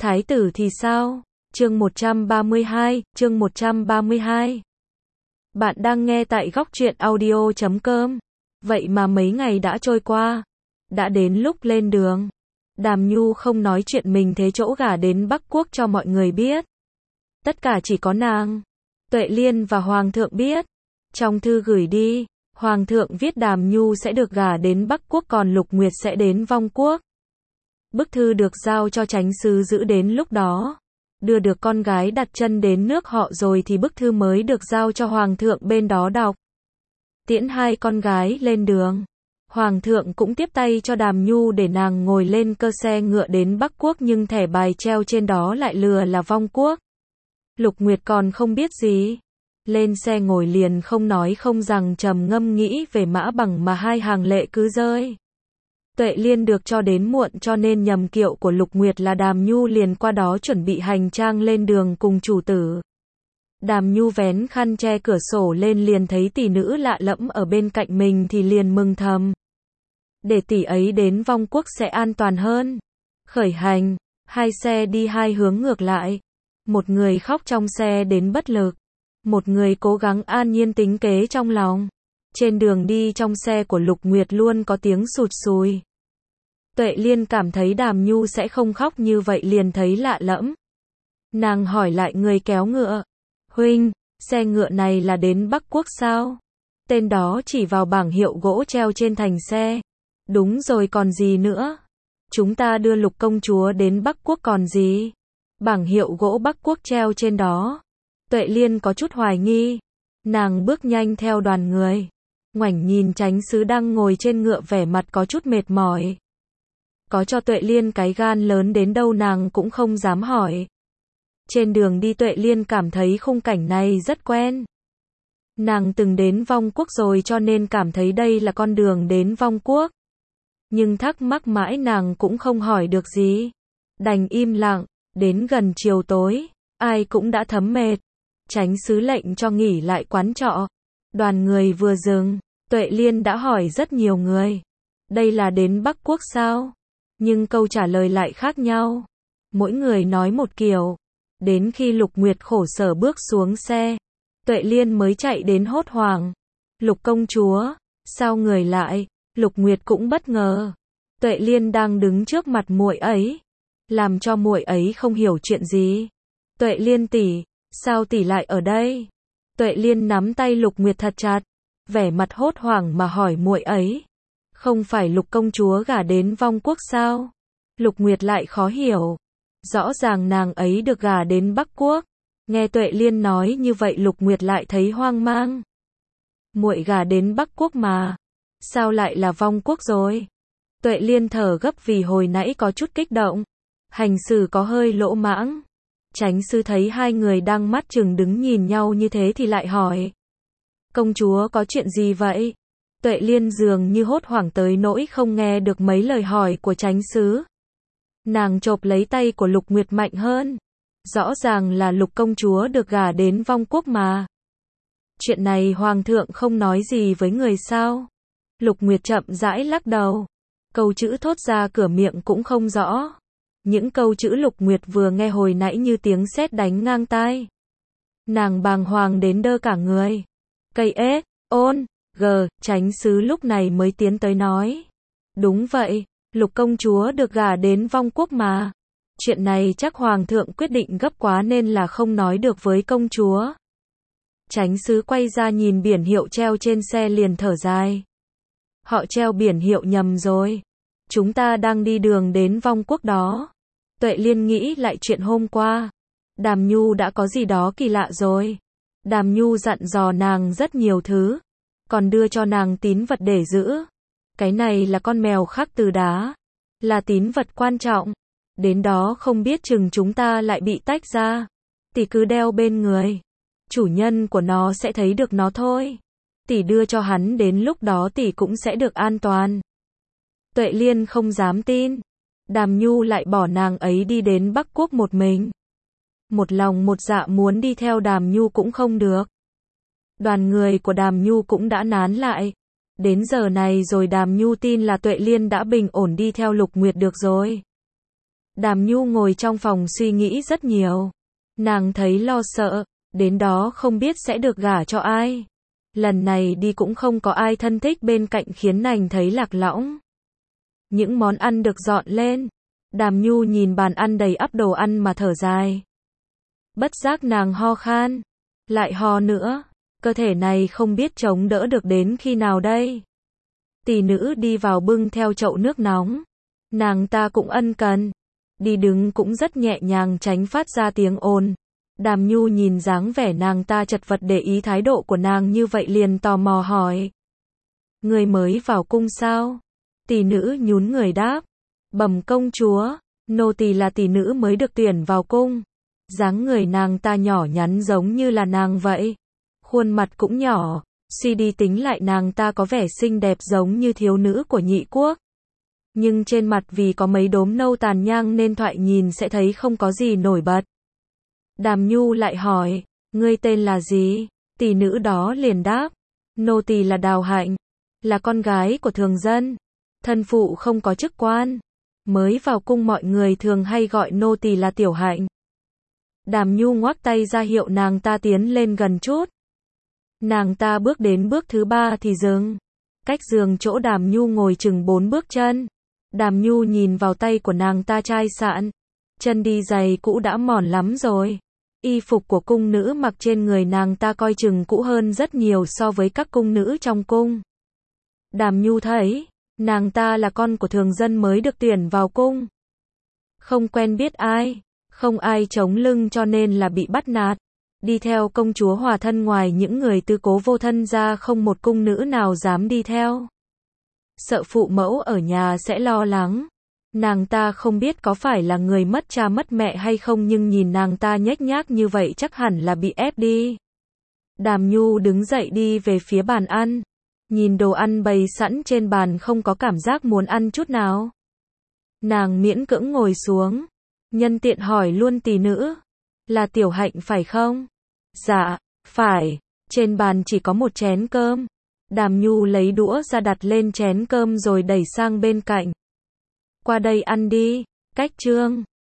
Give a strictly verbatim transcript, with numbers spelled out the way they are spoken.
Thái tử thì sao? Chương một trăm ba mươi hai, chương một trăm ba mươi hai. Bạn đang nghe tại góc truyện audio chấm com. Vậy mà mấy ngày đã trôi qua. Đã đến lúc lên đường. Đàm Nhu không nói chuyện mình thế chỗ gả đến Bắc Quốc cho mọi người biết. Tất cả chỉ có nàng, Tuệ Liên và Hoàng thượng biết. Trong thư gửi đi, Hoàng thượng viết Đàm Nhu sẽ được gả đến Bắc Quốc còn Lục Nguyệt sẽ đến Vong Quốc. Bức thư được giao cho chánh sứ giữ đến lúc đó. Đưa được con gái đặt chân đến nước họ rồi thì bức thư mới được giao cho Hoàng thượng bên đó đọc. Tiễn hai con gái lên đường. Hoàng thượng cũng tiếp tay cho Đàm Nhu để nàng ngồi lên cơ xe ngựa đến Bắc Quốc nhưng thẻ bài treo trên đó lại lừa là Vong Quốc. Lục Nguyệt còn không biết gì. Lên xe ngồi liền không nói không rằng trầm ngâm nghĩ về Mã Bằng mà hai hàng lệ cứ rơi. Tuệ Liên được cho đến muộn cho nên nhầm kiệu của Lục Nguyệt là Đàm Nhu liền qua đó chuẩn bị hành trang lên đường cùng chủ tử. Đàm Nhu vén khăn che cửa sổ lên liền thấy tỷ nữ lạ lẫm ở bên cạnh mình thì liền mừng thầm. Để tỷ ấy đến Vong Quốc sẽ an toàn hơn. Khởi hành, hai xe đi hai hướng ngược lại. Một người khóc trong xe đến bất lực. Một người cố gắng an nhiên tính kế trong lòng. Trên đường đi trong xe của Lục Nguyệt luôn có tiếng sụt sùi. Tuệ Liên cảm thấy Đàm Nhu sẽ không khóc như vậy liền thấy lạ lẫm. Nàng hỏi lại người kéo ngựa. Huynh, xe ngựa này là đến Bắc Quốc sao? Tên đó chỉ vào bảng hiệu gỗ treo trên thành xe. Đúng rồi còn gì nữa? Chúng ta đưa Lục công chúa đến Bắc Quốc còn gì? Bảng hiệu gỗ Bắc Quốc treo trên đó. Tuệ Liên có chút hoài nghi. Nàng bước nhanh theo đoàn người. Ngoảnh nhìn chánh sứ đang ngồi trên ngựa vẻ mặt có chút mệt mỏi. Có cho Tuệ Liên cái gan lớn đến đâu nàng cũng không dám hỏi. Trên đường đi Tuệ Liên cảm thấy khung cảnh này rất quen. Nàng từng đến Vong Quốc rồi cho nên cảm thấy đây là con đường đến Vong Quốc. Nhưng thắc mắc mãi nàng cũng không hỏi được gì. Đành im lặng, đến gần chiều tối, ai cũng đã thấm mệt. Chánh sứ lệnh cho nghỉ lại quán trọ. Đoàn người vừa dừng, Tuệ Liên đã hỏi rất nhiều người. Đây là đến Bắc Quốc sao? Nhưng câu trả lời lại khác nhau. Mỗi người nói một kiểu. Đến khi Lục Nguyệt khổ sở bước xuống xe, Tuệ Liên mới chạy đến hốt hoảng. Lục công chúa, sao người lại? Lục Nguyệt cũng bất ngờ. Tuệ Liên đang đứng trước mặt muội ấy, làm cho muội ấy không hiểu chuyện gì. Tuệ Liên tỷ, sao tỷ lại ở đây? Tuệ Liên nắm tay Lục Nguyệt thật chặt, vẻ mặt hốt hoảng mà hỏi muội ấy. Không phải Lục công chúa gả đến Vong Quốc sao? Lục Nguyệt lại khó hiểu. Rõ ràng nàng ấy được gả đến Bắc Quốc. Nghe Tuệ Liên nói như vậy Lục Nguyệt lại thấy hoang mang. Muội gả đến Bắc Quốc mà, sao lại là Vong Quốc rồi? Tuệ Liên thở gấp vì hồi nãy có chút kích động. Hành xử có hơi lỗ mãng. Chánh sư thấy hai người đang mắt chừng đứng nhìn nhau như thế thì lại hỏi. Công chúa có chuyện gì vậy? Tuệ Liên dường như hốt hoảng tới nỗi không nghe được mấy lời hỏi của chánh sứ. Nàng chộp lấy tay của Lục Nguyệt mạnh hơn. Rõ ràng là Lục công chúa được gả đến Vong Quốc mà. Chuyện này Hoàng thượng không nói gì với người sao? Lục Nguyệt chậm rãi lắc đầu. Câu chữ thốt ra cửa miệng cũng không rõ. Những câu chữ Lục Nguyệt vừa nghe hồi nãy như tiếng sét đánh ngang tai. Nàng bàng hoàng đến đơ cả người. Cây ế, ôn, gờ, chánh sứ lúc này mới tiến tới nói. Đúng vậy, Lục công chúa được gả đến Vong Quốc mà. Chuyện này chắc Hoàng thượng quyết định gấp quá nên là không nói được với công chúa. Chánh sứ quay ra nhìn biển hiệu treo trên xe liền thở dài. Họ treo biển hiệu nhầm rồi. Chúng ta đang đi đường đến Vong Quốc đó. Tuệ Liên nghĩ lại chuyện hôm qua. Đàm Nhu đã có gì đó kỳ lạ rồi. Đàm Nhu dặn dò nàng rất nhiều thứ. Còn đưa cho nàng tín vật để giữ. Cái này là con mèo khắc từ đá. Là tín vật quan trọng. Đến đó không biết chừng chúng ta lại bị tách ra. Tỷ cứ đeo bên người. Chủ nhân của nó sẽ thấy được nó thôi. Tỷ đưa cho hắn đến lúc đó tỷ cũng sẽ được an toàn. Tuệ Liên không dám tin. Đàm Nhu lại bỏ nàng ấy đi đến Bắc Quốc một mình. Một lòng một dạ muốn đi theo Đàm Nhu cũng không được. Đoàn người của Đàm Nhu cũng đã nán lại. Đến giờ này rồi Đàm Nhu tin là Tuệ Liên đã bình ổn đi theo Lục Nguyệt được rồi. Đàm Nhu ngồi trong phòng suy nghĩ rất nhiều. Nàng thấy lo sợ, đến đó không biết sẽ được gả cho ai. Lần này đi cũng không có ai thân thích bên cạnh khiến nàng thấy lạc lõng. Những món ăn được dọn lên. Đàm Nhu nhìn bàn ăn đầy ắp đồ ăn mà thở dài. Bất giác nàng ho khan. Lại ho nữa. Cơ thể này không biết chống đỡ được đến khi nào đây. Tỷ nữ đi vào bưng theo chậu nước nóng. Nàng ta cũng ân cần. Đi đứng cũng rất nhẹ nhàng tránh phát ra tiếng ồn. Đàm Nhu nhìn dáng vẻ nàng ta chật vật để ý thái độ của nàng như vậy liền tò mò hỏi. Người mới vào cung sao? Tỷ nữ nhún người đáp. Bẩm công chúa, nô tỳ là tỷ nữ mới được tuyển vào cung. Dáng người nàng ta nhỏ nhắn giống như là nàng vậy. Khuôn mặt cũng nhỏ, suy đi tính lại nàng ta có vẻ xinh đẹp giống như thiếu nữ của nhị quốc. Nhưng trên mặt vì có mấy đốm nâu tàn nhang nên thoại nhìn sẽ thấy không có gì nổi bật. Đàm Nhu lại hỏi, ngươi tên là gì? Tỷ nữ đó liền đáp, nô tỳ là Đào Hạnh, là con gái của thường dân, thân phụ không có chức quan, mới vào cung mọi người thường hay gọi nô tỳ là Tiểu Hạnh. Đàm Nhu ngoắc tay ra hiệu nàng ta tiến lên gần chút. Nàng ta bước đến bước thứ ba thì dừng. Cách giường chỗ Đàm Nhu ngồi chừng bốn bước chân. Đàm Nhu nhìn vào tay của nàng ta chai sạn. Chân đi giày cũ đã mòn lắm rồi. Y phục của cung nữ mặc trên người nàng ta coi chừng cũ hơn rất nhiều so với các cung nữ trong cung. Đàm Nhu thấy, nàng ta là con của thường dân mới được tuyển vào cung. Không quen biết ai, không ai chống lưng cho nên là bị bắt nạt. Đi theo công chúa hòa thân ngoài những người tư cố vô thân ra không một cung nữ nào dám đi theo. Sợ phụ mẫu ở nhà sẽ lo lắng. Nàng ta không biết có phải là người mất cha mất mẹ hay không nhưng nhìn nàng ta nhếch nhác như vậy chắc hẳn là bị ép đi. Đàm Nhu đứng dậy đi về phía bàn ăn. Nhìn đồ ăn bày sẵn trên bàn không có cảm giác muốn ăn chút nào. Nàng miễn cưỡng ngồi xuống. Nhân tiện hỏi luôn tỷ nữ. Là Tiểu Hạnh phải không? Dạ, phải. Trên bàn chỉ có một chén cơm. Đàm Nhu lấy đũa ra đặt lên chén cơm rồi đẩy sang bên cạnh. Qua đây ăn đi. Cách trương.